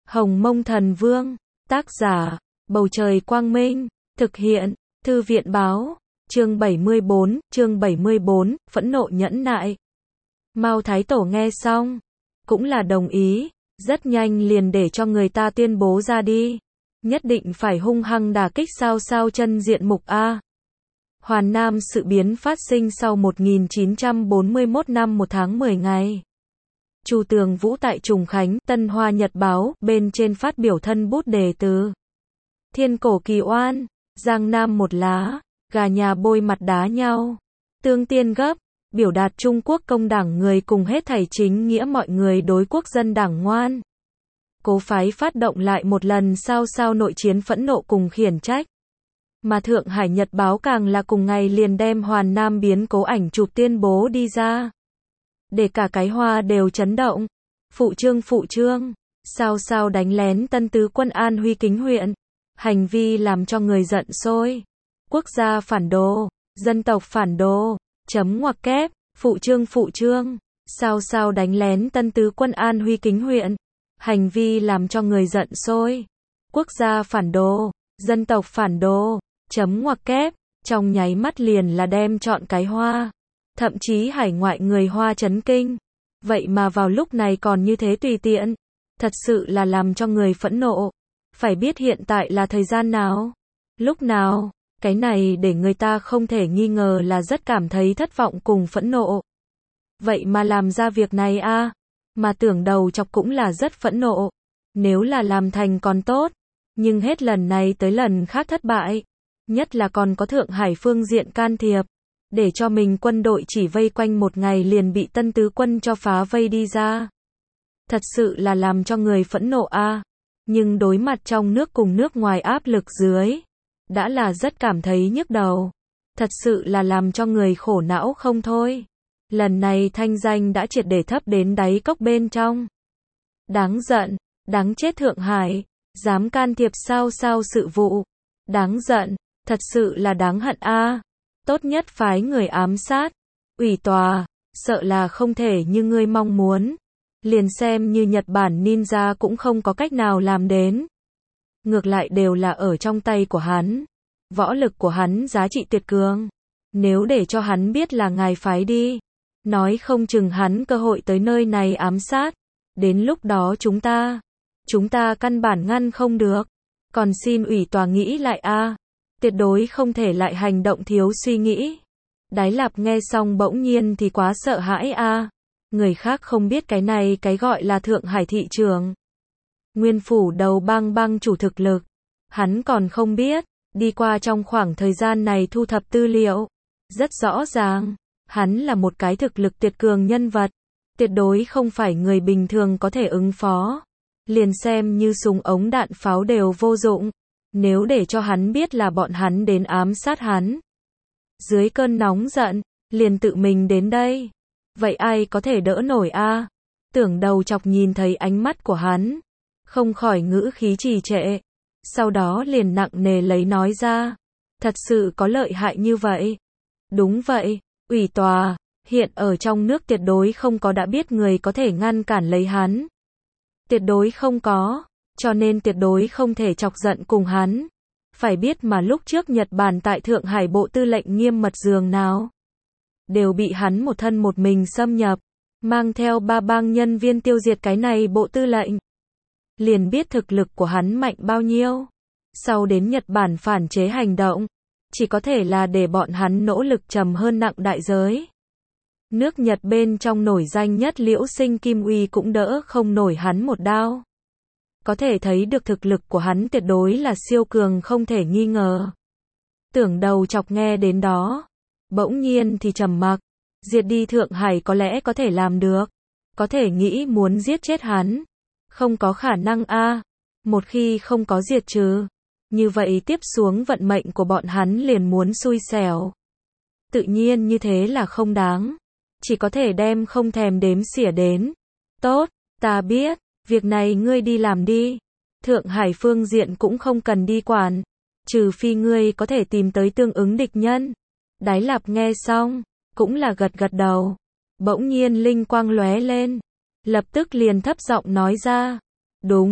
Hồng Mông Thần Vương, tác giả, Bầu Trời Quang Minh, thực hiện, Thư viện Báo, chương 74, phẫn nộ nhẫn nại. Mao Thái Tổ nghe xong, cũng là đồng ý, rất nhanh liền để cho người ta tuyên bố ra đi. Nhất định phải hung hăng đả kích sao chân diện mục A. Hoàn Nam sự biến phát sinh sau 1941 năm 1 tháng 10 ngày. Chu Tường Vũ tại Trùng Khánh, Tân Hoa Nhật Báo, bên trên phát biểu thân bút đề từ. Thiên cổ kỳ oan, Giang Nam một lá, gà nhà bôi mặt đá nhau. Tương tiên gấp, biểu đạt Trung Quốc công đảng người cùng hết thảy chính nghĩa mọi người đối quốc dân đảng ngoan. Cố phái phát động lại một lần sao nội chiến phẫn nộ cùng khiển trách. Mà Thượng Hải Nhật Báo càng là cùng ngày liền đem Hoàn Nam biến cố ảnh chụp tuyên bố đi ra. Để cả cái Hoa đều chấn động. Phụ trương, sao đánh lén Tân Tứ Quân An Huy Kính huyện. Hành vi làm cho người giận sôi. Quốc gia phản đồ, dân tộc phản đồ, chấm ngoặc kép, phụ trương, sao đánh lén Tân Tứ Quân An Huy Kính huyện. Hành vi làm cho người giận sôi. Quốc gia phản đồ, dân tộc phản đồ, chấm ngoặc kép, trong nháy mắt liền là đem chọn cái Hoa. Thậm chí hải ngoại người Hoa chấn kinh. Vậy mà vào lúc này còn như thế tùy tiện. Thật sự là làm cho người phẫn nộ. Phải biết hiện tại là thời gian nào? Lúc nào? Cái này để người ta không thể nghi ngờ là rất cảm thấy thất vọng cùng phẫn nộ. Vậy mà làm ra việc này a, mà tưởng đầu chọc cũng là rất phẫn nộ. Nếu là làm thành còn tốt. Nhưng hết lần này tới lần khác thất bại. Nhất là còn có Thượng Hải phương diện can thiệp. Để cho mình quân đội chỉ vây quanh một ngày liền bị Tân Tứ Quân cho phá vây đi ra. Thật sự là làm cho người phẫn nộ a. Nhưng đối mặt trong nước cùng nước ngoài áp lực dưới. Đã là rất cảm thấy nhức đầu. Thật sự là làm cho người khổ não không thôi. Lần này thanh danh đã triệt để thấp đến đáy cốc bên trong. Đáng giận, đáng chết Thượng Hải. Dám can thiệp sao sự vụ. Đáng giận, thật sự là đáng hận a. Tốt nhất phái người ám sát. Ủy tòa, sợ là không thể như ngươi mong muốn. Liền xem như Nhật Bản ninja cũng không có cách nào làm đến. Ngược lại đều là ở trong tay của hắn. Võ lực của hắn giá trị tuyệt cường. Nếu để cho hắn biết là ngài phái đi. Nói không chừng hắn cơ hội tới nơi này ám sát. Đến lúc đó chúng ta căn bản ngăn không được. Còn xin ủy tòa nghĩ lại a. Tuyệt đối không thể lại hành động thiếu suy nghĩ. Đái Lạp nghe xong bỗng nhiên thì quá sợ hãi a. Người khác không biết cái này cái gọi là Thượng Hải thị trường. Nguyên phủ đầu bang chủ thực lực. Hắn còn không biết. Đi qua trong khoảng thời gian này thu thập tư liệu. Rất rõ ràng. Hắn là một cái thực lực tuyệt cường nhân vật. Tuyệt đối không phải người bình thường có thể ứng phó. Liền xem như súng ống đạn pháo đều vô dụng. Nếu để cho hắn biết là bọn hắn đến ám sát hắn. Dưới cơn nóng giận, liền tự mình đến đây. Vậy ai có thể đỡ nổi a? Tưởng đầu chọc nhìn thấy ánh mắt của hắn. Không khỏi ngữ khí trì trệ. Sau đó liền nặng nề lấy nói ra. Thật sự có lợi hại như vậy. Đúng vậy, ủy tòa, hiện ở trong nước tuyệt đối không có đã biết người có thể ngăn cản lấy hắn. Tuyệt đối không có. Cho nên tuyệt đối không thể chọc giận cùng hắn. Phải biết mà lúc trước Nhật Bản tại Thượng Hải bộ tư lệnh nghiêm mật giường nào. Đều bị hắn một thân một mình xâm nhập. Mang theo 3 bang nhân viên tiêu diệt cái này bộ tư lệnh. Liền biết thực lực của hắn mạnh bao nhiêu. Sau đến Nhật Bản phản chế hành động. Chỉ có thể là để bọn hắn nỗ lực trầm hơn nặng đại giới. Nước Nhật bên trong nổi danh nhất Liễu Sinh Kim Uy cũng đỡ không nổi hắn một đao. Có thể thấy được thực lực của hắn tuyệt đối là siêu cường không thể nghi ngờ. Tưởng đầu chọc nghe đến đó. Bỗng nhiên thì trầm mặc. Diệt đi Thượng Hải có lẽ có thể làm được. Có thể nghĩ muốn giết chết hắn. Không có khả năng a. Một khi không có diệt trừ. Như vậy tiếp xuống vận mệnh của bọn hắn liền muốn xui xẻo. Tự nhiên như thế là không đáng. Chỉ có thể đem không thèm đếm xỉa đến. Tốt, ta biết. Việc này ngươi đi làm đi. Thượng Hải phương diện cũng không cần đi quản. Trừ phi ngươi có thể tìm tới tương ứng địch nhân. Đái Lạp nghe xong. Cũng là gật đầu. Bỗng nhiên linh quang lóe lên. Lập tức liền thấp giọng nói ra. Đúng,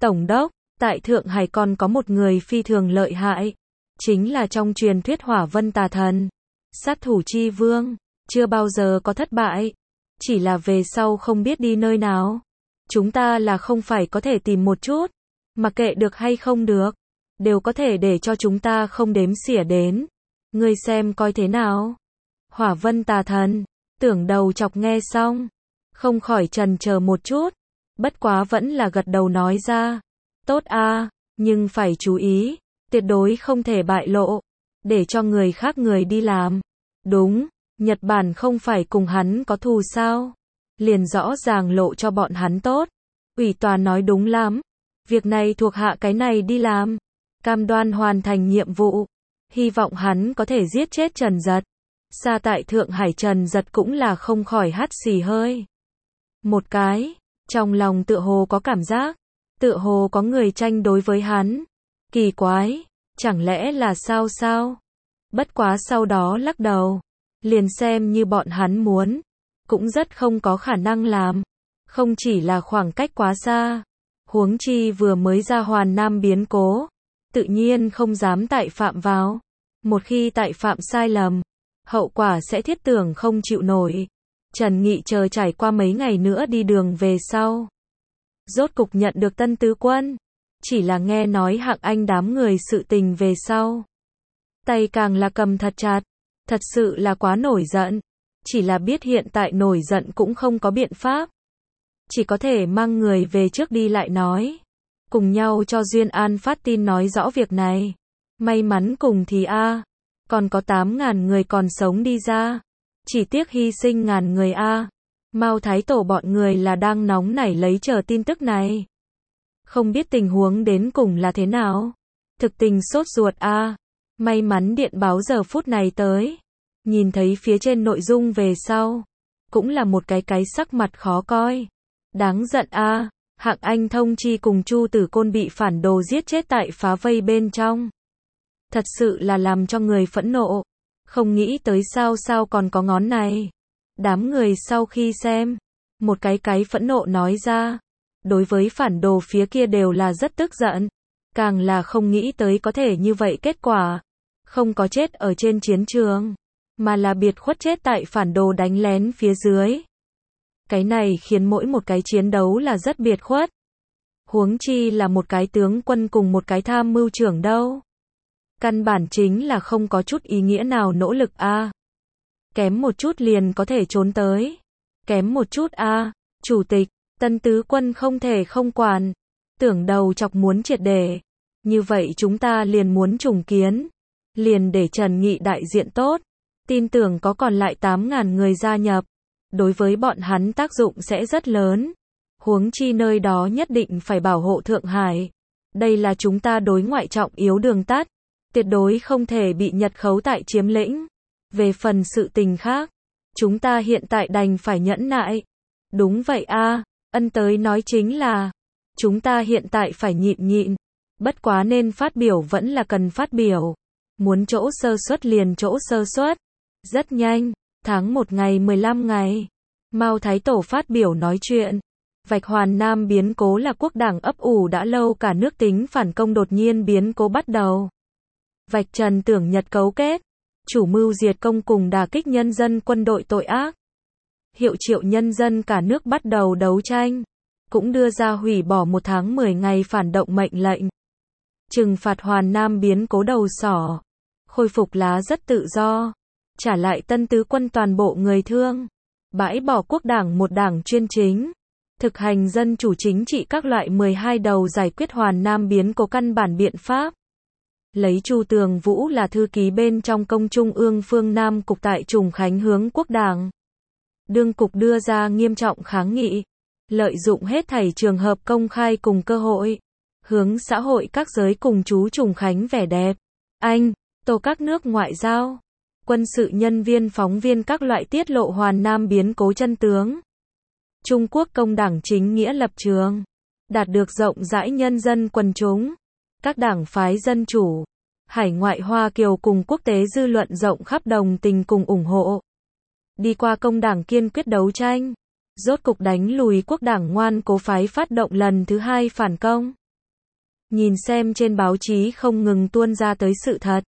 Tổng đốc, tại Thượng Hải còn có một người phi thường lợi hại, chính là trong truyền thuyết Hỏa Vân Tà Thần, sát thủ chi vương, chưa bao giờ có thất bại, chỉ là về sau không biết đi nơi nào. Chúng ta là không phải có thể tìm một chút, mặc kệ được hay không được, đều có thể để cho chúng ta không đếm xỉa đến. Ngươi xem coi thế nào. Hỏa Vân Tà Thần, Tưởng Đầu Chọc nghe xong, không khỏi chần chờ một chút, bất quá vẫn là gật đầu nói ra. Tốt a, nhưng phải chú ý, tuyệt đối không thể bại lộ, để cho người khác người đi làm. Đúng, Nhật Bản không phải cùng hắn có thù sao? Liền rõ ràng lộ cho bọn hắn tốt. Ủy tòa nói đúng lắm, việc này thuộc hạ cái này đi làm, cam đoan hoàn thành nhiệm vụ. Hy vọng hắn có thể giết chết Trần Dật. Xa tại Thượng Hải Trần Dật cũng là không khỏi hắt xì hơi. Một cái, trong lòng tựa hồ có cảm giác, tựa hồ có người tranh đối với hắn. Kỳ quái, chẳng lẽ là sao? Bất quá sau đó lắc đầu, liền xem như bọn hắn muốn, cũng rất không có khả năng làm. Không chỉ là khoảng cách quá xa, huống chi vừa mới ra Hoàn Nam biến cố, tự nhiên không dám tại phạm vào. Một khi tại phạm sai lầm, hậu quả sẽ thiết tưởng không chịu nổi. Trần Nghị chờ trải qua mấy ngày nữa đi đường về sau, rốt cục nhận được tân tứ quân. Chỉ là nghe nói Hạng Anh đám người sự tình về sau, tay càng là cầm thật chặt, thật sự là quá nổi giận. Chỉ là biết hiện tại nổi giận cũng không có biện pháp, chỉ có thể mang người về trước đi lại nói, cùng nhau cho Duyên An phát tin nói rõ việc này. May mắn cùng thì còn có 8.000 người còn sống đi ra, chỉ tiếc hy sinh ngàn người Mao Thái Tổ bọn người là đang nóng nảy lấy chờ tin tức này. Không biết tình huống đến cùng là thế nào. Thực tình sốt ruột May mắn điện báo giờ phút này tới. Nhìn thấy phía trên nội dung về sau, cũng là một cái sắc mặt khó coi. Đáng giận Hạng Anh thông chi cùng Chu Tử Côn bị phản đồ giết chết tại phá vây bên trong. Thật sự là làm cho người phẫn nộ. Không nghĩ tới sao còn có ngón này. Đám người sau khi xem, một cái phẫn nộ nói ra. Đối với phản đồ phía kia đều là rất tức giận. Càng là không nghĩ tới có thể như vậy kết quả. Không có chết ở trên chiến trường, mà là biệt khuất chết tại phản đồ đánh lén phía dưới. Cái này khiến mỗi một cái chiến đấu là rất biệt khuất. Huống chi là một cái tướng quân cùng một cái tham mưu trưởng đâu. Căn bản chính là không có chút ý nghĩa nào nỗ lực Kém một chút liền có thể trốn tới. Kém một chút Chủ tịch, tân tứ quân không thể không quản. Tưởng Đầu Chọc muốn triệt để. Như vậy chúng ta liền muốn trùng kiến. Liền để Trần Nghị đại diện tốt. Tin tưởng có còn lại 8.000 người gia nhập. Đối với bọn hắn tác dụng sẽ rất lớn. Huống chi nơi đó nhất định phải bảo hộ Thượng Hải. Đây là chúng ta đối ngoại trọng yếu đường tắt. Tuyệt đối không thể bị Nhật khấu tại chiếm lĩnh. Về phần sự tình khác, chúng ta hiện tại đành phải nhẫn nại. Đúng vậy Ân tới nói chính là, chúng ta hiện tại phải nhịn. Bất quá nên phát biểu vẫn là cần phát biểu. Muốn chỗ sơ suất liền chỗ sơ suất. Rất nhanh, tháng 1 ngày 15 ngày, Mao Thái Tổ phát biểu nói chuyện. Vạch Hoàn Nam biến cố là quốc đảng ấp ủ đã lâu, cả nước tính phản công đột nhiên biến cố bắt đầu. Vạch trần Tưởng Nhật cấu kết, chủ mưu diệt công cùng đả kích nhân dân quân đội tội ác. Hiệu triệu nhân dân cả nước bắt đầu đấu tranh. Cũng đưa ra hủy bỏ 1 tháng 10 ngày phản động mệnh lệnh. Trừng phạt Hoàn Nam biến cố đầu sỏ. Khôi phục lá rất tự do. Trả lại tân tứ quân toàn bộ người thương. Bãi bỏ quốc đảng một đảng chuyên chính. Thực hành dân chủ chính trị các loại 12 đầu giải quyết Hoàn Nam biến cố căn bản biện pháp. Lấy Chu Tường Vũ là thư ký bên trong công trung ương phương Nam cục tại Trùng Khánh hướng quốc đảng. Đương cục đưa ra nghiêm trọng kháng nghị. Lợi dụng hết thảy trường hợp công khai cùng cơ hội. Hướng xã hội các giới cùng chú Trùng Khánh vẻ đẹp. Anh, tô các nước ngoại giao. Quân sự nhân viên phóng viên các loại tiết lộ Hoàn Nam biến cố chân tướng. Trung Quốc công đảng chính nghĩa lập trường. Đạt được rộng rãi nhân dân quần chúng. Các đảng phái dân chủ, hải ngoại Hoa Kiều cùng quốc tế dư luận rộng khắp đồng tình cùng ủng hộ. Đi qua công đảng kiên quyết đấu tranh, rốt cục đánh lùi quốc đảng ngoan cố phái phát động lần thứ 2 phản công. Nhìn xem trên báo chí không ngừng tuôn ra tới sự thật.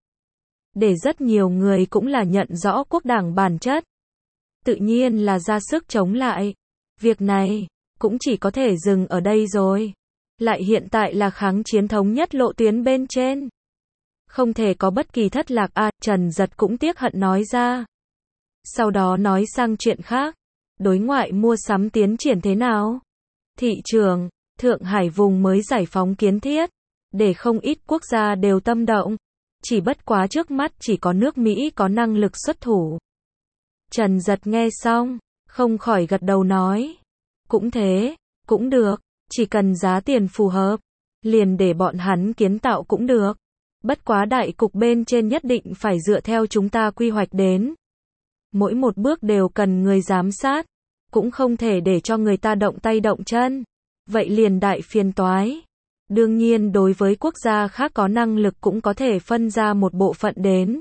Để rất nhiều người cũng là nhận rõ quốc đảng bản chất. Tự nhiên là ra sức chống lại. Việc này, cũng chỉ có thể dừng ở đây rồi. Lại hiện tại là kháng chiến thống nhất lộ tuyến bên trên. Không thể có bất kỳ thất lạc Trần Giật cũng tiếc hận nói ra. Sau đó nói sang chuyện khác. Đối ngoại mua sắm tiến triển thế nào? Thị trường, Thượng Hải vùng mới giải phóng kiến thiết. Để không ít quốc gia đều tâm động. Chỉ bất quá trước mắt chỉ có nước Mỹ có năng lực xuất thủ. Trần Giật nghe xong, không khỏi gật đầu nói. Cũng thế, cũng được, chỉ cần giá tiền phù hợp, liền để bọn hắn kiến tạo cũng được. Bất quá đại cục bên trên nhất định phải dựa theo chúng ta quy hoạch đến. Mỗi một bước đều cần người giám sát, cũng không thể để cho người ta động tay động chân. Vậy liền đại phiền toái. Đương nhiên đối với quốc gia khác có năng lực cũng có thể phân ra một bộ phận đến.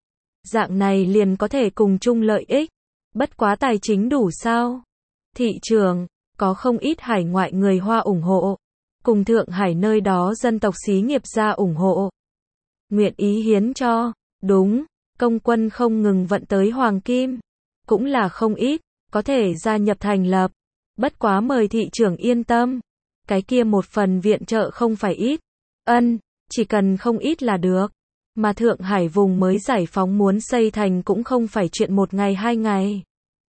Dạng này liền có thể cùng chung lợi ích. Bất quá tài chính đủ sao? Thị trường, có không ít hải ngoại người Hoa ủng hộ. Cùng Thượng Hải nơi đó dân tộc xí nghiệp gia ủng hộ. Nguyện ý hiến cho. Đúng, công quân không ngừng vận tới hoàng kim. Cũng là không ít, có thể gia nhập thành lập. Bất quá mời thị trưởng yên tâm. Cái kia một phần viện trợ không phải ít. Chỉ cần không ít là được. Mà Thượng Hải vùng mới giải phóng muốn xây thành cũng không phải chuyện một ngày hai ngày.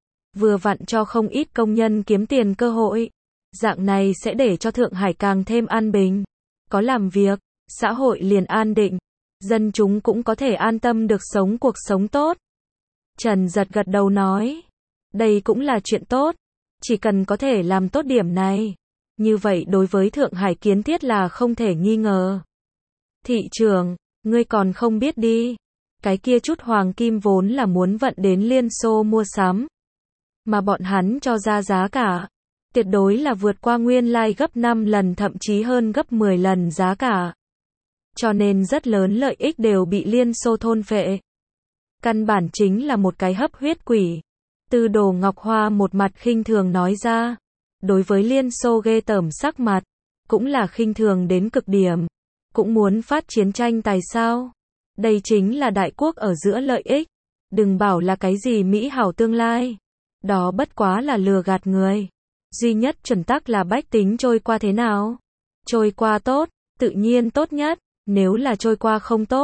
Vừa vặn cho không ít công nhân kiếm tiền cơ hội. Dạng này sẽ để cho Thượng Hải càng thêm an bình. Có làm việc, xã hội liền an định. Dân chúng cũng có thể an tâm được sống cuộc sống tốt. Trần Giật gật đầu nói. Đây cũng là chuyện tốt. Chỉ cần có thể làm tốt điểm này. Như vậy đối với Thượng Hải kiến thiết là không thể nghi ngờ. Thị trường, ngươi còn không biết đi. Cái kia chút hoàng kim vốn là muốn vận đến Liên Xô mua sắm. Mà bọn hắn cho ra giá cả. Tuyệt đối là vượt qua nguyên lai gấp 5 lần thậm chí hơn gấp 10 lần giá cả. Cho nên rất lớn lợi ích đều bị Liên Xô thôn phệ. Căn bản chính là một cái hấp huyết quỷ. Tư Đồ Ngọc Hoa một mặt khinh thường nói ra. Đối với Liên Xô ghê tởm sắc mặt. Cũng là khinh thường đến cực điểm. Cũng muốn phát chiến tranh tại sao? Đây chính là đại quốc ở giữa lợi ích. Đừng bảo là cái gì mỹ hảo tương lai. Đó bất quá là lừa gạt người. Duy nhất chuẩn tắc là bách tính trôi qua thế nào? Trôi qua tốt, tự nhiên tốt nhất. Nếu là trôi qua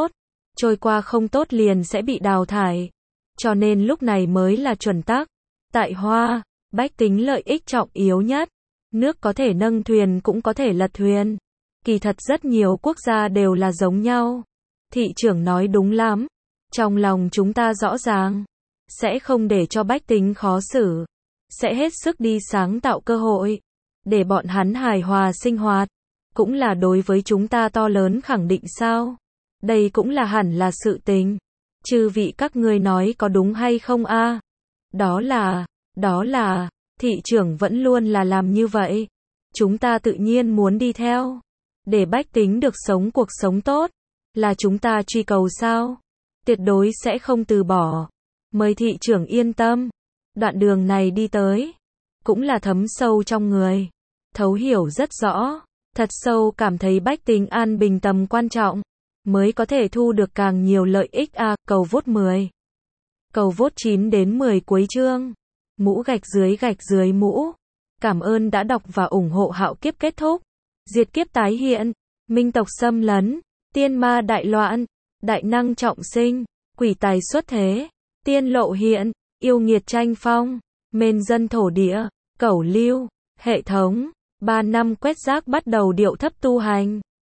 không tốt liền sẽ bị đào thải. Cho nên lúc này mới là chuẩn tắc. Tại Hoa, bách tính lợi ích trọng yếu nhất. Nước có thể nâng thuyền cũng có thể lật thuyền. Kỳ thật rất nhiều quốc gia đều là giống nhau. Thị trưởng nói đúng lắm. Trong lòng chúng ta rõ ràng. Sẽ không để cho bách tính khó xử. Sẽ hết sức đi sáng tạo cơ hội. Để bọn hắn hài hòa sinh hoạt. Cũng là đối với chúng ta to lớn khẳng định sao. Đây cũng là hẳn là sự tình. Chư vị các ngươi nói có đúng hay không a? Đó là, thị trưởng vẫn luôn là làm như vậy. Chúng ta tự nhiên muốn đi theo. Để bách tính được sống cuộc sống tốt. Là chúng ta truy cầu sao? Tuyệt đối sẽ không từ bỏ. Mời thị trưởng yên tâm. Đoạn đường này đi tới. Cũng là thấm sâu trong người. Thấu hiểu rất rõ. Thật sâu cảm thấy bách tính an bình tầm quan trọng. Mới có thể thu được càng nhiều lợi ích cầu vote 10. Cầu vote 9 đến 10 cuối chương. Mũ gạch dưới mũ. Cảm ơn đã đọc và ủng hộ Hạo Kiếp kết thúc. Diệt kiếp tái hiện. Minh tộc xâm lấn. Tiên ma đại loạn. Đại năng trọng sinh. Quỷ tài xuất thế. Tiên lộ hiện. Yêu nghiệt tranh phong. Mên dân thổ địa. Cẩu lưu. Hệ thống. 3 năm quét rác bắt đầu điệu thấp tu hành.